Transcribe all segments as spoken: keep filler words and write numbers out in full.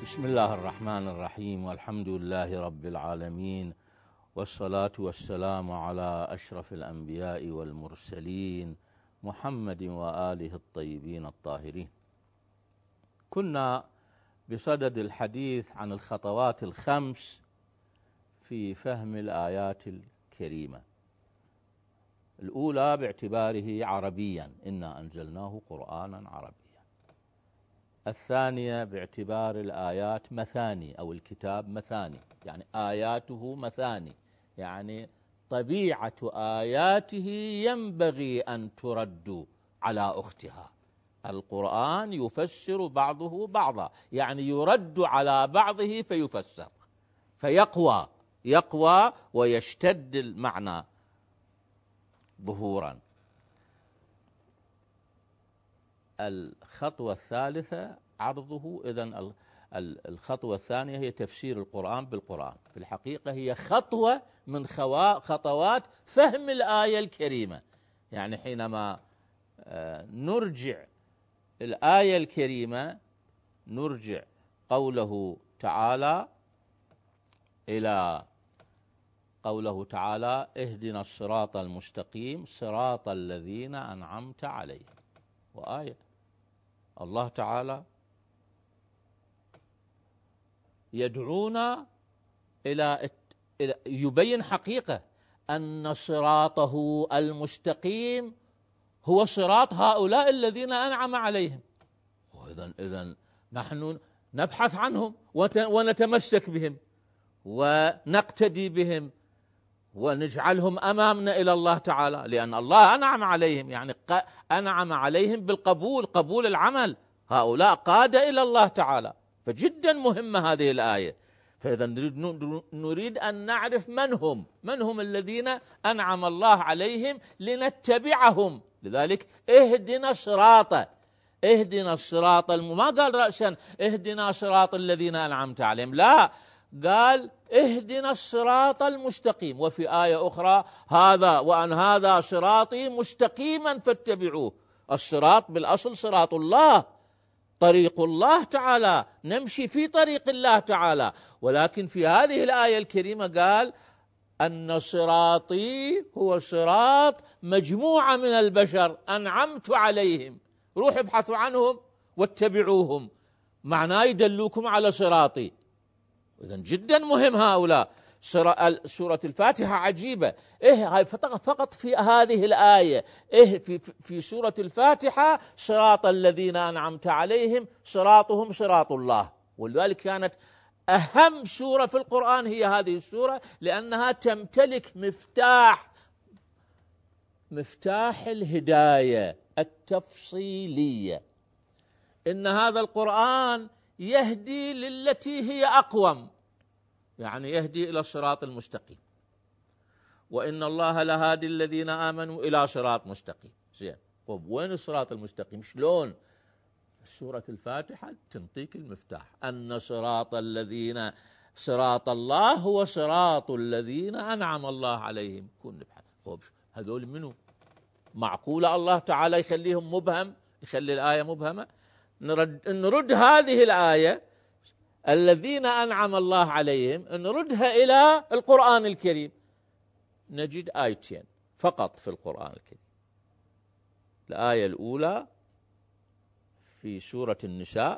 بسم الله الرحمن الرحيم، والحمد لله رب العالمين، والصلاة والسلام على أشرف الأنبياء والمرسلين محمد وآله الطيبين الطاهرين. كنا بصدد الحديث عن الخطوات الخمس في فهم الآيات الكريمة. الأولى باعتباره عربيا، إنا أنزلناه قرآنا عربيا. الثانية باعتبار الآيات مثاني أو الكتاب مثاني، يعني آياته مثاني، يعني طبيعة آياته ينبغي أن ترد على أختها. القرآن يفسر بعضه بعضا، يعني يرد على بعضه فيفسر فيقوى يقوى ويشتد المعنى ظهورا. الخطوة الثالثة عرضه. إذن الخطوة الثانية هي تفسير القرآن بالقرآن. في الحقيقة هي خطوة من خطوات فهم الآية الكريمة. يعني حينما نرجع الآية الكريمة نرجع قوله تعالى إلى قوله تعالى اهدنا الصراط المستقيم صراط الذين أنعمت عليهم. وآية الله تعالى يدعونا إلى يبين حقيقة أن صراطه المستقيم هو صراط هؤلاء الذين أنعم عليهم. وإذن إذن نحن نبحث عنهم ونتمسك بهم ونقتدي بهم ونجعلهم أمامنا إلى الله تعالى، لأن الله أنعم عليهم، يعني أنعم عليهم بالقبول، قبول العمل. هؤلاء قادة إلى الله تعالى، فجدا مهمة هذه الآية. فإذا نريد أن نعرف من هم من هم الذين أنعم الله عليهم لنتبعهم. لذلك اهدنا صراط اهدنا الصراط الم... ما قال رأسا اهدنا صراط الذين أنعمت عليهم، لا، قال اهدنا الصراط المستقيم. وفي آية أخرى هذا وأن هذا صراطي مستقيما فاتبعوه. الصراط بالأصل صراط الله، طريق الله تعالى، نمشي في طريق الله تعالى. ولكن في هذه الآية الكريمة قال أن صراطي هو صراط مجموعة من البشر أنعمت عليهم، روحوا ابحثوا عنهم واتبعوهم، معناه يدلوكم على صراطي. إذن جدا مهم هؤلاء. سورة الفاتحة عجيبة. إيه فقط في هذه الآية، إيه في, في سورة الفاتحة صراط الذين أنعمت عليهم صراطهم صراط الله. ولذلك كانت أهم سورة في القرآن هي هذه السورة، لأنها تمتلك مفتاح مفتاح الهداية التفصيلية. إن هذا القرآن يهدي للتي هي أقوم، يعني يهدي إلى الصراط المستقيم. وإن الله لهادي الذين آمنوا إلى صراط مستقيم. زين، طب وين الصراط المستقيم؟ شلون؟ سورة الفاتحة تنطيك المفتاح، أن صراط الذين صراط الله هو صراط الذين أنعم الله عليهم. كن نبحث، طب هذول منو؟ معقولة الله تعالى يخليهم مبهم، يخلي الآية مبهمة؟ نرد, نرد هذه الآية الذين أنعم الله عليهم، نردها إلى القرآن الكريم، نجد آيتين فقط في القرآن الكريم. الآية الأولى في سورة النساء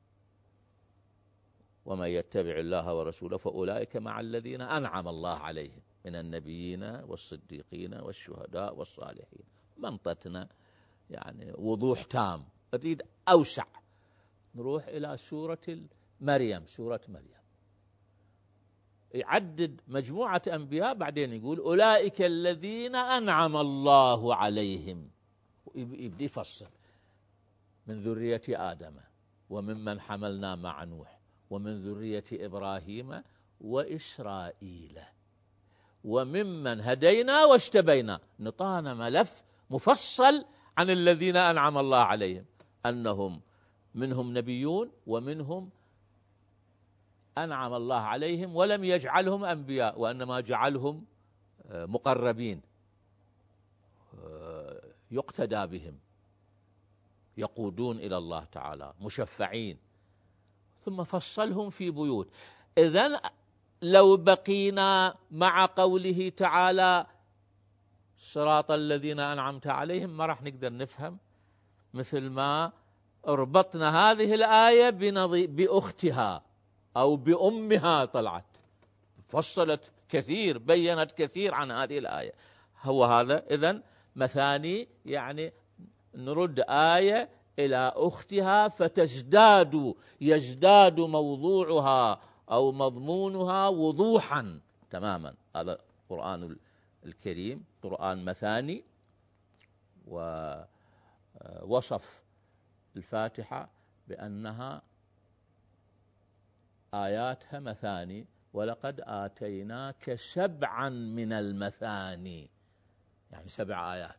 ومن يتبع الله ورسوله فأولئك مع الذين أنعم الله عليهم من النبيين والصديقين والشهداء والصالحين. منطقنا يعني وضوح تام. أريد أوسع، نروح إلى سورة مريم. سورة مريم يعدد مجموعة أنبياء، بعدين يقول أولئك الذين أنعم الله عليهم، يبدي يفصل من ذرية آدم وممن حملنا مع نوح ومن ذرية إبراهيم وإسرائيل وممن هدينا واجتبينا. نطانا ملف مفصل عن الذين أنعم الله عليهم، أنهم منهم نبيون ومنهم أنعم الله عليهم ولم يجعلهم أنبياء، وإنما جعلهم مقربين يقتدى بهم، يقودون إلى الله تعالى، مشفعين. ثم فصلهم في بيوت. إذن لو بقينا مع قوله تعالى صراط الذين أنعمت عليهم ما راح نقدر نفهم، مثل ما ربطنا هذه الآية بأختها أو بأمها، طلعت فصلت كثير، بيّنت كثير عن هذه الآية. هو هذا. إذن مثاني يعني نرد آية إلى أختها فتزداد يزداد موضوعها أو مضمونها وضوحا تماما. هذا القرآن الكريم قرآن مثاني، ووصف الفاتحة بأنها آياتها مثاني، ولقد آتيناك سبعا من المثاني، يعني سبع آيات.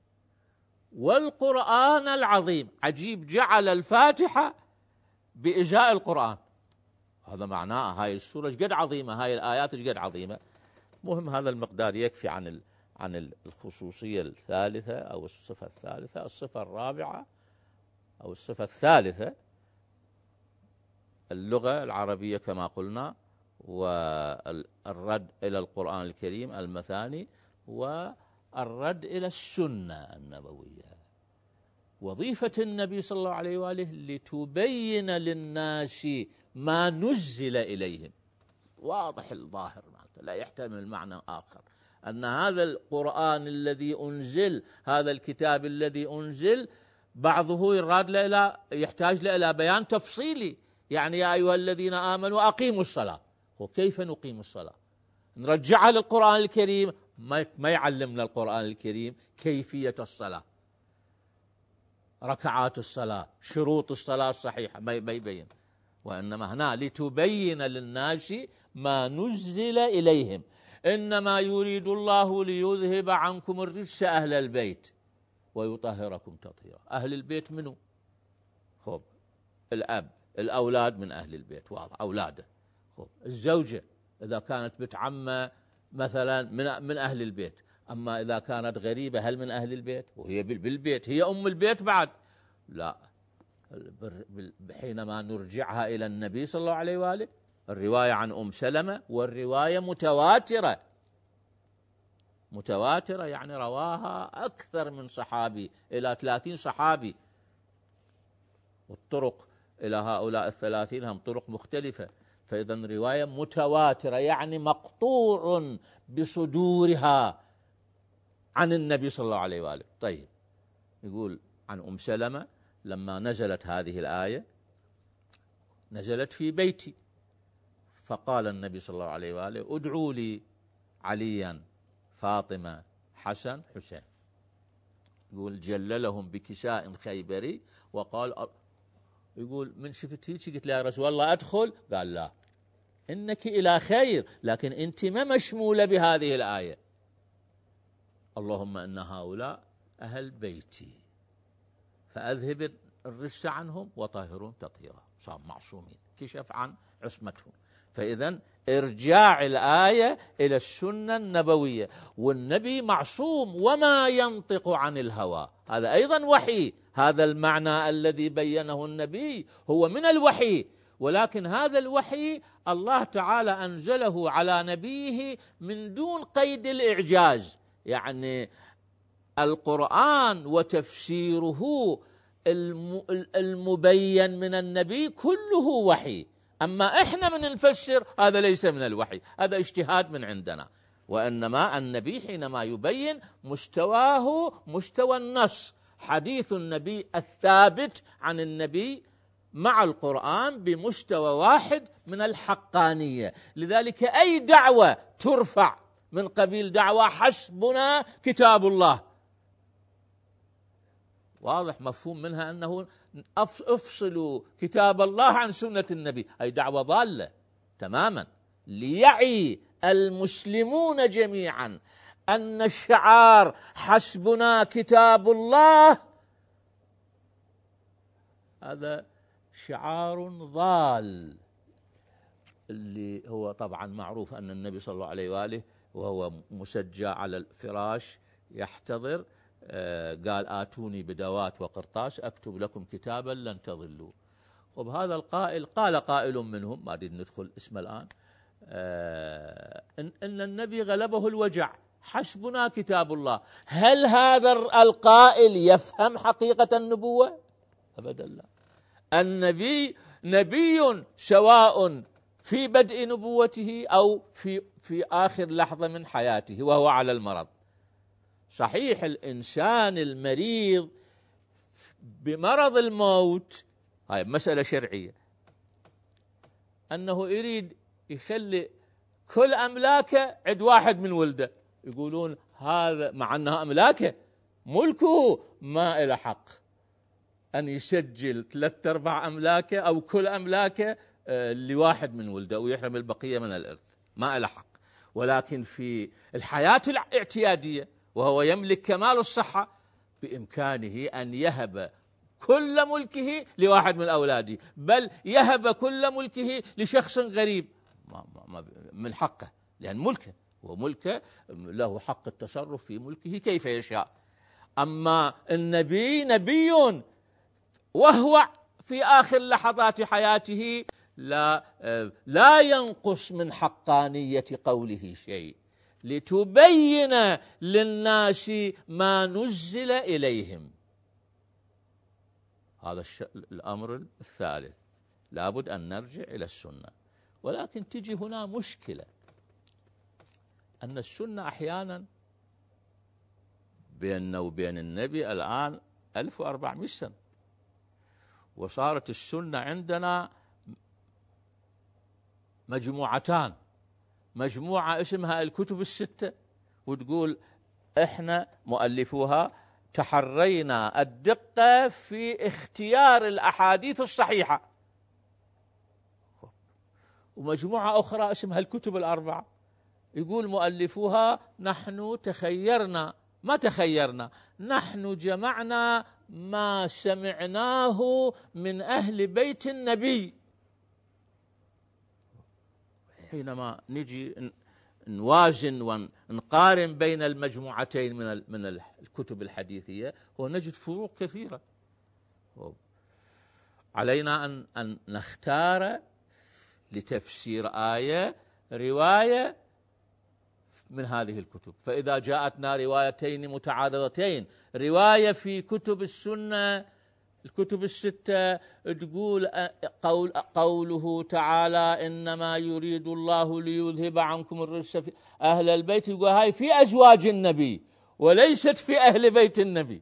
والقرآن العظيم، عجيب جعل الفاتحة بإجاء القرآن، هذا معناه هاي السورة قد عظيمة، هاي الآيات قد عظيمة. مهم هذا المقدار يكفي عن عن الخصوصية الثالثة أو الصفة الثالثة. الصفة الرابعة أو الصفة الثالثة اللغة العربية كما قلنا، والرد إلى القرآن الكريم المثاني، والرد إلى السنة النبوية. وظيفة النبي صلى الله عليه وآله لتبين للناس ما نزل إليهم، واضح الظاهر لا يحتمل معنى آخر، أن هذا القرآن الذي أنزل، هذا الكتاب الذي أنزل، بعضه يراد له يحتاج له إلى بيان تفصيلي. يعني يا أيها الذين آمنوا أقيموا الصلاة، وكيف نقيم الصلاة؟ نرجعها للقرآن الكريم، ما يعلمنا القرآن الكريم كيفية الصلاة، ركعات الصلاة، شروط الصلاة الصحيحة، ما يبين. وإنما هنا لتبين للناس ما نزل إليهم، إنما يريد الله ليذهب عنكم الرجس أهل البيت ويطهركم تطهيرا. أهل البيت منو؟ خب الأب، الأولاد من أهل البيت، واضح أولاده. خب الزوجة إذا كانت بنت عمة مثلا من من أهل البيت، أما إذا كانت غريبة هل من أهل البيت؟ وهي بالبيت، هي أم البيت بعد؟ لا. حينما نرجعها إلى النبي صلى الله عليه وآله، الرواية عن أم سلمة، والرواية متواترة، متواترة يعني رواها أكثر من صحابي، إلى ثلاثين صحابي، والطرق إلى هؤلاء الثلاثين هم طرق مختلفة. فإذا رواية متواترة يعني مقطوع بصدورها عن النبي صلى الله عليه وآله. طيب، يقول عن أم سلمة لما نزلت هذه الآية نزلت في بيتي، فقال النبي صلى الله عليه وآله ادعوا لي عليا فاطمة حسن حسين. يقول جللهم بكساء خيبري وقال، يقول من شفت هيك قلت له يا رسول الله أدخل؟ قال لا، إنك إلى خير، لكن أنت ما مشمولة بهذه الآية. اللهم إن هؤلاء أهل بيتي فأذهب الرجس عنهم وطهرهم تطهيرا، صار معصومين، كشف عن عصمتهم. فإذا إرجاع الآية إلى السنة النبوية، والنبي معصوم وما ينطق عن الهوى، هذا أيضا وحي. هذا المعنى الذي بينه النبي هو من الوحي، ولكن هذا الوحي الله تعالى أنزله على نبيه من دون قيد الإعجاز. يعني القرآن وتفسيره المبين من النبي كله وحي، أما إحنا من نفسر هذا ليس من الوحي، هذا اجتهاد من عندنا. وإنما النبي حينما يبين مستواه مستوى النص، حديث النبي الثابت عن النبي مع القرآن بمستوى واحد من الحقانية. لذلك أي دعوة ترفع من قبيل دعوة حسبنا كتاب الله، واضح مفهوم منها أنه افصلوا كتاب الله عن سنة النبي، أي دعوة ضالة تماما. ليعي المسلمون جميعا أن الشعار حسبنا كتاب الله هذا شعار ضال، اللي هو طبعا معروف أن النبي صلى الله عليه وآله وهو مسجى على الفراش يحتضر قال آتوني بدوات وقرطاس أكتب لكم كتابا لن تضلوا. وبهذا القائل قال قائل منهم، ما أريد ندخل اسمه الآن، آه إن, إن النبي غلبه الوجع، حسبنا كتاب الله. هل هذا القائل يفهم حقيقة النبوة؟ أبدا لا. النبي نبي سواء في بدء نبوته أو في في آخر لحظة من حياته وهو على المرض. صحيح الإنسان المريض بمرض الموت هاي مسألة شرعية، أنه يريد يخلي كل أملاكه عند واحد من ولده، يقولون هذا مع أنها أملاكه ملكه ما إله حق أن يسجل ثلاث أرباع أملاكه أو كل أملاكه لواحد من ولده ويحرم البقية من الإرث، ما إله حق. ولكن في الحياة الاعتيادية وهو يملك كمال الصحة بإمكانه أن يهب كل ملكه لواحد من أولاده، بل يهب كل ملكه لشخص غريب من حقه، لأن ملكه وملكه له حق التصرف في ملكه كيف يشاء. أما النبي نبي وهو في آخر لحظات حياته لا لا ينقص من حقانية قوله شيء، لتبين للناس ما نزل إليهم. هذا الأمر الثالث، لابد أن نرجع إلى السنة. ولكن تجي هنا مشكلة، أن السنة أحيانا بيننا وبين النبي الآن ألف وأربعمائة سنة، وصارت السنة عندنا مجموعتان، مجموعة اسمها الكتب الستة، وتقول إحنا مؤلفوها تحرينا الدقة في اختيار الأحاديث الصحيحة، ومجموعة أخرى اسمها الكتب الأربعة، يقول مؤلفوها نحن تخيرنا، ما تخيرنا، نحن جمعنا ما سمعناه من أهل بيت النبي. حينما نجي نوازن ونقارن بين المجموعتين من من الكتب الحديثية ونجد فروق كثيرة. علينا أن أن نختار لتفسير آية رواية من هذه الكتب. فإذا جاءتنا روايتين متعارضتين، رواية في كتب السنة الكتب الستة تقول قول قوله تعالى إنما يريد الله ليذهب عنكم الرجس في أهل البيت، يقول هاي في أزواج النبي وليست في أهل بيت النبي.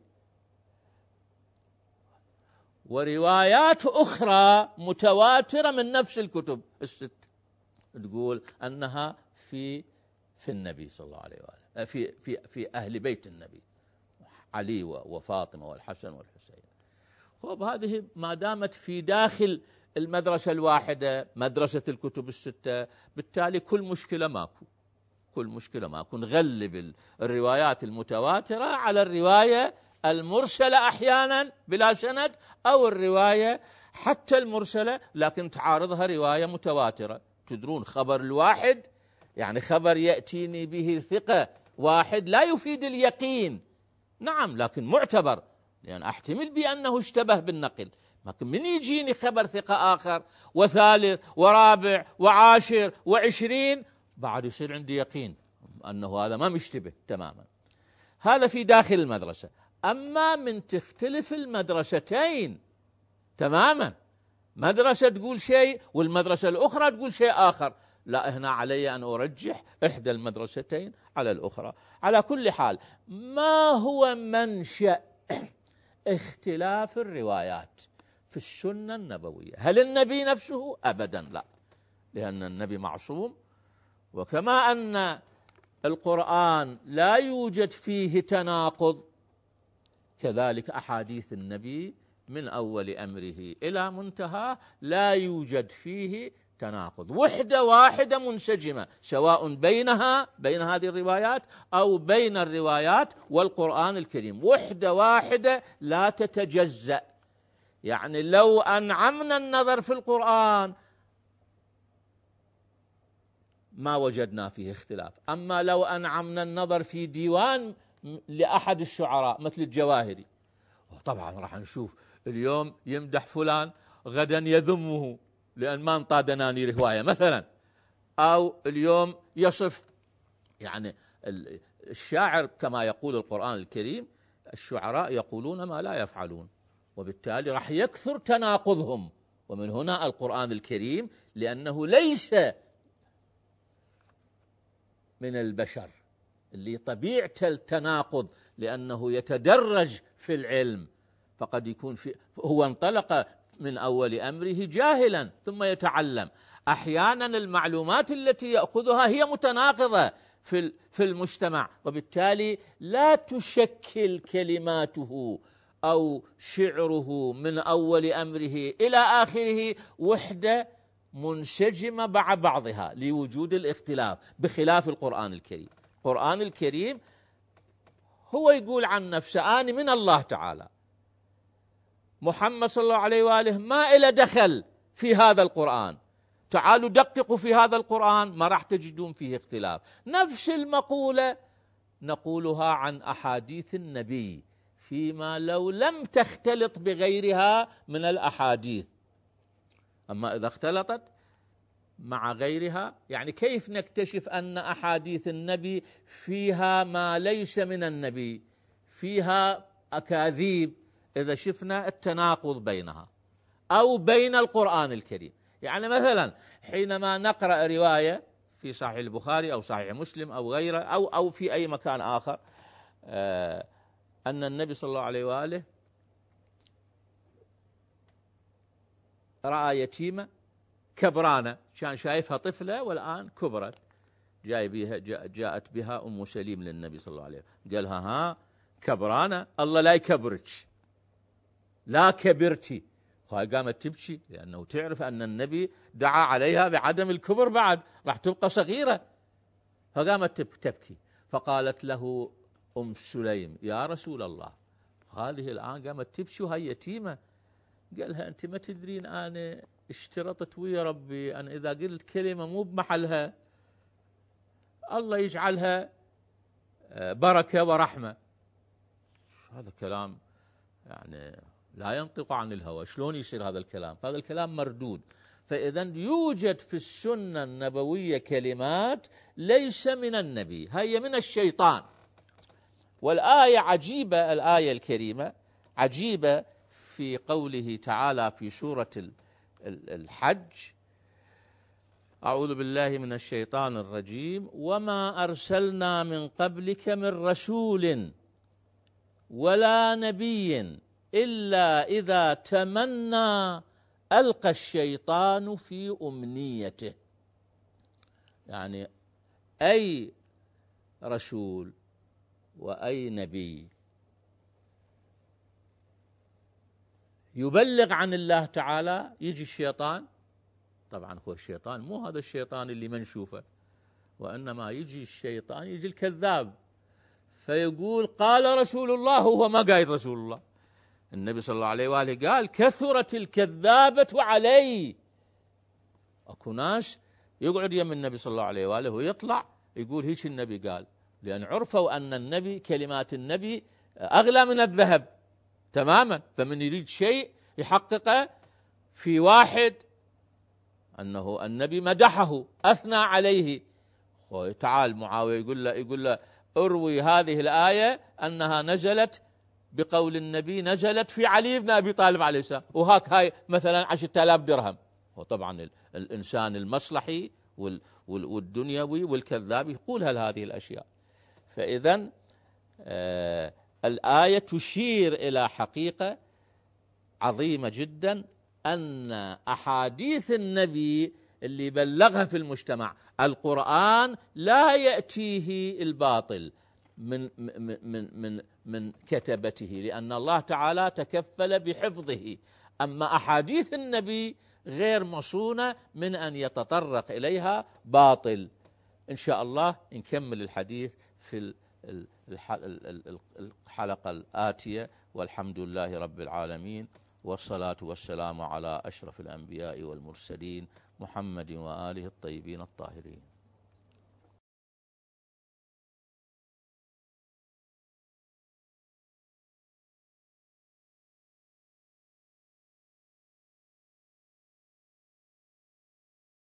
وروايات أخرى متواترة من نفس الكتب الست تقول أنها في في النبي صلى الله عليه وآله، في في في أهل بيت النبي، علي وفاطمة والحسن والحسين. خب هذه ما دامت في داخل المدرسة الواحدة مدرسة الكتب الستة، بالتالي كل مشكلة ماكو، كل مشكلة ماكو. نغلب الروايات المتواترة على الرواية المرسلة أحيانا بلا سند، أو الرواية حتى المرسلة لكن تعارضها رواية متواترة. تدرون خبر الواحد يعني خبر يأتيني به ثقة واحد لا يفيد اليقين، نعم، لكن معتبر، لأن يعني أحتمل بأنه اشتبه بالنقل. لكن من يجيني خبر ثقة آخر وثالث ورابع وعاشر وعشرين، بعد يصير عندي يقين أنه هذا ما مشتبه تماما. هذا في داخل المدرسة. أما من تختلف المدرستين تماما، مدرسة تقول شيء والمدرسة الأخرى تقول شيء آخر، لا، هنا علي أن أرجح إحدى المدرستين على الأخرى. على كل حال، ما هو منشأ اختلاف الروايات في السنة النبوية؟ هل النبي نفسه؟ أبدا لا، لأن النبي معصوم، وكما أن القرآن لا يوجد فيه تناقض، كذلك أحاديث النبي من أول أمره إلى منتهى لا يوجد فيه تناقض، وحدة واحدة منسجمة، سواء بينها بين هذه الروايات أو بين الروايات والقرآن الكريم، وحدة واحدة لا تتجزأ. يعني لو أنعمنا النظر في القرآن ما وجدنا فيه اختلاف، أما لو أنعمنا النظر في ديوان لأحد الشعراء مثل الجواهري، طبعا راح نشوف اليوم يمدح فلان غدا يذمه لأن ما انطى دنانير هواية مثلا، أو اليوم يصف يعني الشاعر كما يقول القرآن الكريم الشعراء يقولون ما لا يفعلون، وبالتالي راح يكثر تناقضهم. ومن هنا القرآن الكريم لأنه ليس من البشر اللي طبيعته التناقض، لأنه يتدرج في العلم، فقد يكون في هو انطلق من أول أمره جاهلا ثم يتعلم. أحيانا المعلومات التي يأخذها هي متناقضة في في المجتمع، وبالتالي لا تشكل كلماته أو شعره من أول أمره إلى آخره وحدة منسجمة مع بعضها لوجود الاختلاف، بخلاف القرآن الكريم. القرآن الكريم هو يقول عن نفسه أنا من الله تعالى. محمد صلى الله عليه وآله ما إلى دخل في هذا القرآن. تعالوا دققوا في هذا القرآن ما راح تجدون فيه اختلاف. نفس المقولة نقولها عن أحاديث النبي فيما لو لم تختلط بغيرها من الأحاديث. أما إذا اختلطت مع غيرها، يعني كيف نكتشف أن أحاديث النبي فيها ما ليس من النبي، فيها أكاذيب؟ إذا شفنا التناقض بينها أو بين القرآن الكريم. يعني مثلا حينما نقرأ رواية في صحيح البخاري أو صحيح مسلم أو غيره أو أو في أي مكان آخر آه أن النبي صلى الله عليه وآله رأى يتيمة كبرانة، كان شايفها طفلة والآن كبرت، جاء بها جاءت بها أم سليم للنبي صلى الله عليه وسلم، قالها ها كبرانة، الله لا يكبرك، لا كبرتي. قامت تبكي لأنه تعرف أن النبي دعا عليها بعدم الكبر، بعد راح تبقى صغيرة، فقامت تبكي. فقالت له أم سليم يا رسول الله هذه الآن قامت تبكي وهي يتيمة. قالها أنت ما تدرين أنا اشترطت ويا ربي أن إذا قلت كلمة مو بمحلها الله يجعلها بركة ورحمة. هذا كلام يعني لا ينطق عن الهوى، شلون يصير هذا الكلام؟ هذا الكلام مردود. فإذا يوجد في السنة النبوية كلمات ليس من النبي، هي من الشيطان. والآية عجيبة، الآية الكريمة عجيبة في قوله تعالى في سورة الحج أعوذ بالله من الشيطان الرجيم وما أرسلنا من قبلك من رسول ولا نبي إلا إذا تمنى ألقى الشيطان في أمنيته. يعني أي رسول وأي نبي يبلغ عن الله تعالى يجي الشيطان، طبعا هو الشيطان مو هذا الشيطان اللي منشوفه، وإنما يجي الشيطان يجي الكذاب فيقول قال رسول الله، هو ما قايل رسول الله. النبي صلى الله عليه وآله قال كثرت الكذابة علي. أكو ناس يقعد يم النبي صلى الله عليه وآله ويطلع يقول هيك النبي قال، لأن عرفوا أن النبي كلمات النبي أغلى من الذهب تماما. فمن يريد شيء يحققه في واحد أنه النبي مدحه أثنى عليه، تعال معاوية يقول له يقول له اروي هذه الآية أنها نزلت بقول النبي نزلت في علي بن أبي طالب عليه السلام، وهاك هاي مثلا عشرة آلاف درهم. وطبعا الإنسان المصلحي والدنيوي والكذاب يقول هل هذه الأشياء. فإذا آه الآية تشير إلى حقيقة عظيمة جدا، أن أحاديث النبي اللي بلغها في المجتمع القرآن لا يأتيه الباطل من من من من كتبته، لأن الله تعالى تكفل بحفظه. أما أحاديث النبي غير مصونة من أن يتطرق إليها باطل. إن شاء الله نكمل الحديث في الحلقة الآتية، والحمد لله رب العالمين، والصلاة والسلام على أشرف الأنبياء والمرسلين محمد وآله الطيبين الطاهرين.